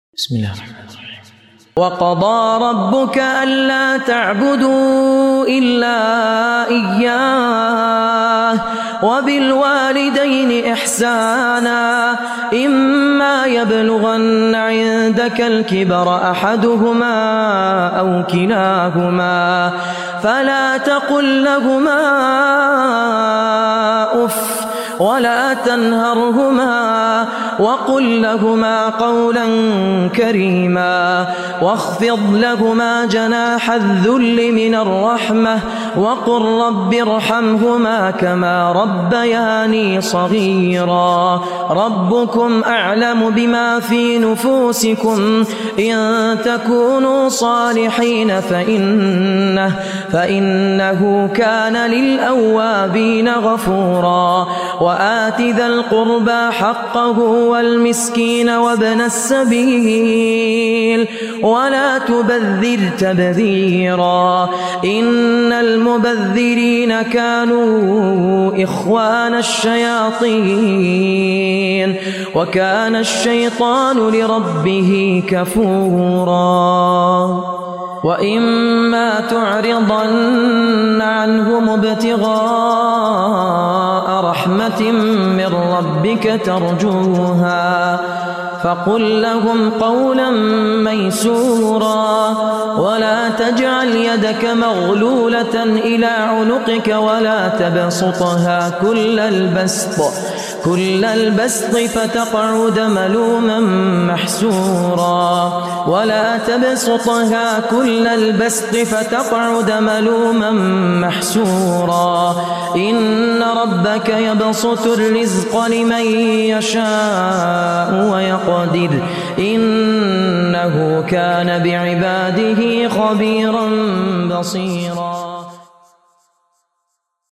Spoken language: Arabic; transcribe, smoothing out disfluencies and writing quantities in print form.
بسم الله الرحمن الرحيم. وقضى ربك ألا تعبدوا إلا إياه وبالوالدين إحسانا إما يبلغن عندك الكبر أحدهما أو كلاهما فلا تقل لهما أف ولا تنهرهما وقل لهما قولا كريما واخفض لهما جناح الذل من الرحمة وقل رب ارحمهما كما ربياني صغيرا ربكم أعلم بما في نفوسكم إن تكونوا صالحين فإنه كان للأوابين غفورا وآت ذا القربى حقه والمسكين وابن السبيل ولا تبذر تبذيرا إن المبذرين كانوا إخوان الشياطين وكان الشيطان لربه كفورا وإما تعرضن عنهم ابتغاء رحمة من ربك ترجوها فقل لهم قولا ميسورا ولا تجعل يدك مغلولة إلى عنقك ولا تبسطها كل البسط فتقعد ملوما محسورا إن ربك يبسط الرزق لمن يشاء ويقدر إنه كان بعباده خبيرا بصيرا.